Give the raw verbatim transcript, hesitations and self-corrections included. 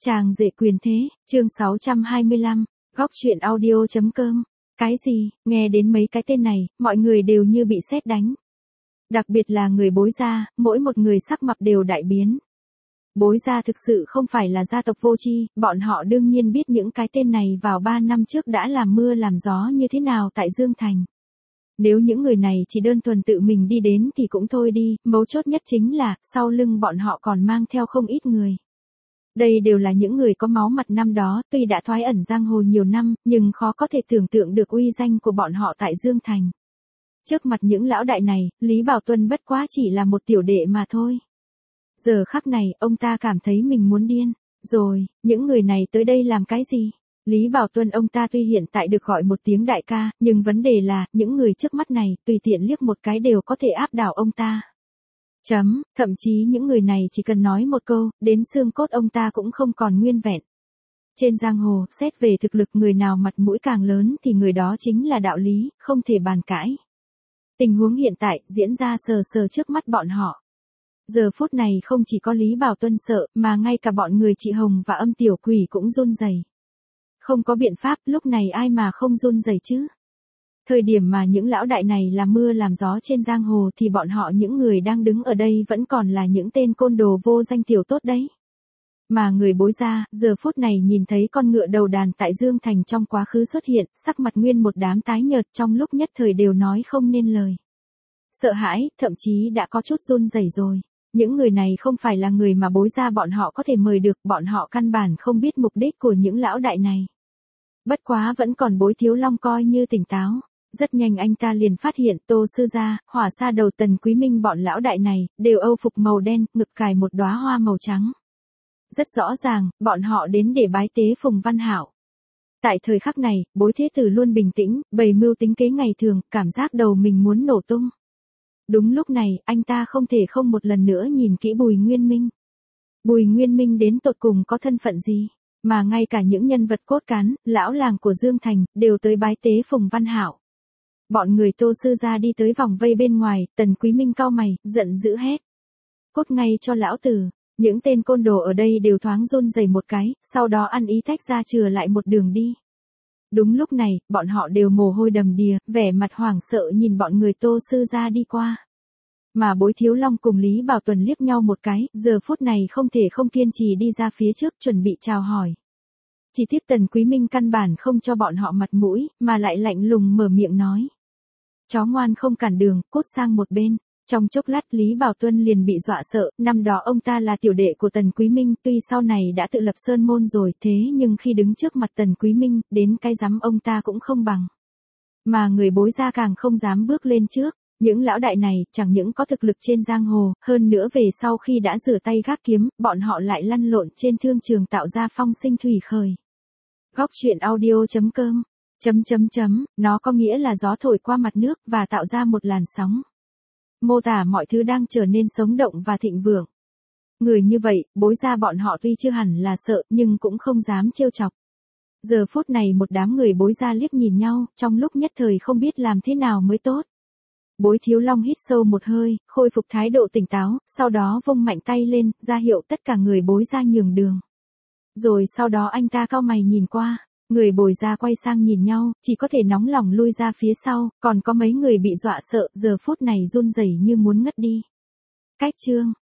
Chàng rể quyền thế, chương sáu trăm hai mươi lăm, góc truyện audio chấm com. Cái gì, nghe đến mấy cái tên này, mọi người đều như bị sét đánh. Đặc biệt là người Bối gia, mỗi một người sắc mặt đều đại biến. Bối gia thực sự không phải là gia tộc vô tri, bọn họ đương nhiên biết những cái tên này vào ba năm trước đã làm mưa làm gió như thế nào tại Dương Thành. Nếu những người này chỉ đơn thuần tự mình đi đến thì cũng thôi đi, mấu chốt nhất chính là, sau lưng bọn họ còn mang theo không ít người. Đây đều là những người có máu mặt năm đó, tuy đã thoái ẩn giang hồ nhiều năm, nhưng khó có thể tưởng tượng được uy danh của bọn họ tại Dương Thành. Trước mặt những lão đại này, Lý Bảo Tuân bất quá chỉ là một tiểu đệ mà thôi. Giờ khắc này, ông ta cảm thấy mình muốn điên. Rồi, những người này tới đây làm cái gì? Lý Bảo Tuân ông ta tuy hiện tại được gọi một tiếng đại ca, nhưng vấn đề là, những người trước mắt này, tùy tiện liếc một cái đều có thể áp đảo ông ta. Chấm, thậm chí những người này chỉ cần nói một câu, đến xương cốt ông ta cũng không còn nguyên vẹn. Trên giang hồ, xét về thực lực người nào mặt mũi càng lớn thì người đó chính là đạo lý, không thể bàn cãi. Tình huống hiện tại, diễn ra sờ sờ trước mắt bọn họ. Giờ phút này không chỉ có Lý Bảo Tuân sợ, mà ngay cả bọn người chị Hồng và Âm Tiểu Quỷ cũng run rẩy. Không có biện pháp, lúc này ai mà không run rẩy chứ? Thời điểm mà những lão đại này làm mưa làm gió trên giang hồ thì bọn họ những người đang đứng ở đây vẫn còn là những tên côn đồ vô danh tiểu tốt đấy. Mà người Bối gia, giờ phút này nhìn thấy con ngựa đầu đàn tại Dương Thành trong quá khứ xuất hiện, sắc mặt nguyên một đám tái nhợt trong lúc nhất thời đều nói không nên lời. Sợ hãi, thậm chí đã có chút run rẩy rồi. Những người này không phải là người mà Bối gia bọn họ có thể mời được, bọn họ căn bản không biết mục đích của những lão đại này. Bất quá vẫn còn Bối Thiếu Long coi như tỉnh táo. Rất nhanh anh ta liền phát hiện Tô Sư Gia, Hỏa Sa Đầu Tần Quý Minh bọn lão đại này, đều âu phục màu đen, ngực cài một đóa hoa màu trắng. Rất rõ ràng, bọn họ đến để bái tế Phùng Văn Hảo. Tại thời khắc này, Bối Thế Tử luôn bình tĩnh, bày mưu tính kế ngày thường, cảm giác đầu mình muốn nổ tung. Đúng lúc này, anh ta không thể không một lần nữa nhìn kỹ Bùi Nguyên Minh. Bùi Nguyên Minh đến tột cùng có thân phận gì? Mà ngay cả những nhân vật cốt cán, lão làng của Dương Thành, đều tới bái tế Phùng Văn Hảo. Bọn người Tô Sư Gia đi tới vòng vây bên ngoài, Tần Quý Minh cau mày, giận dữ hét. Cút ngay cho lão tử, những tên côn đồ ở đây đều thoáng run rẩy một cái, sau đó ăn ý tách ra chừa lại một đường đi. Đúng lúc này, bọn họ đều mồ hôi đầm đìa, vẻ mặt hoảng sợ nhìn bọn người Tô Sư Gia đi qua. Mà Bối Thiếu Long cùng Lý Bảo Tuần liếc nhau một cái, giờ phút này không thể không kiên trì đi ra phía trước chuẩn bị chào hỏi. Chỉ tiếc Tần Quý Minh căn bản không cho bọn họ mặt mũi, mà lại lạnh lùng mở miệng nói. Chó ngoan không cản đường, cút sang một bên. Trong chốc lát Lý Bảo Tuân liền bị dọa sợ, năm đó ông ta là tiểu đệ của Tần Quý Minh, tuy sau này đã tự lập sơn môn rồi, thế nhưng khi đứng trước mặt Tần Quý Minh, đến cái dám ông ta cũng không bằng. Mà người Bối gia càng không dám bước lên trước. Những lão đại này chẳng những có thực lực trên giang hồ, hơn nữa về sau khi đã rửa tay gác kiếm, bọn họ lại lăn lộn trên thương trường tạo ra phong sinh thủy khởi. Góc truyện audio chấm com. Chấm chấm chấm, nó có nghĩa là gió thổi qua mặt nước và tạo ra một làn sóng. Mô tả mọi thứ đang trở nên sống động và thịnh vượng. Người như vậy, Bối gia bọn họ tuy chưa hẳn là sợ nhưng cũng không dám trêu chọc. Giờ phút này một đám người Bối gia liếc nhìn nhau, trong lúc nhất thời không biết làm thế nào mới tốt. Bối Thiếu Long hít sâu một hơi, khôi phục thái độ tỉnh táo, sau đó vung mạnh tay lên, ra hiệu tất cả người Bối gia nhường đường. Rồi sau đó anh ta cau mày nhìn qua. Người Bối gia quay sang nhìn nhau, chỉ có thể nóng lòng lui ra phía sau, còn có mấy người bị dọa sợ, giờ phút này run rẩy như muốn ngất đi. Cách chương,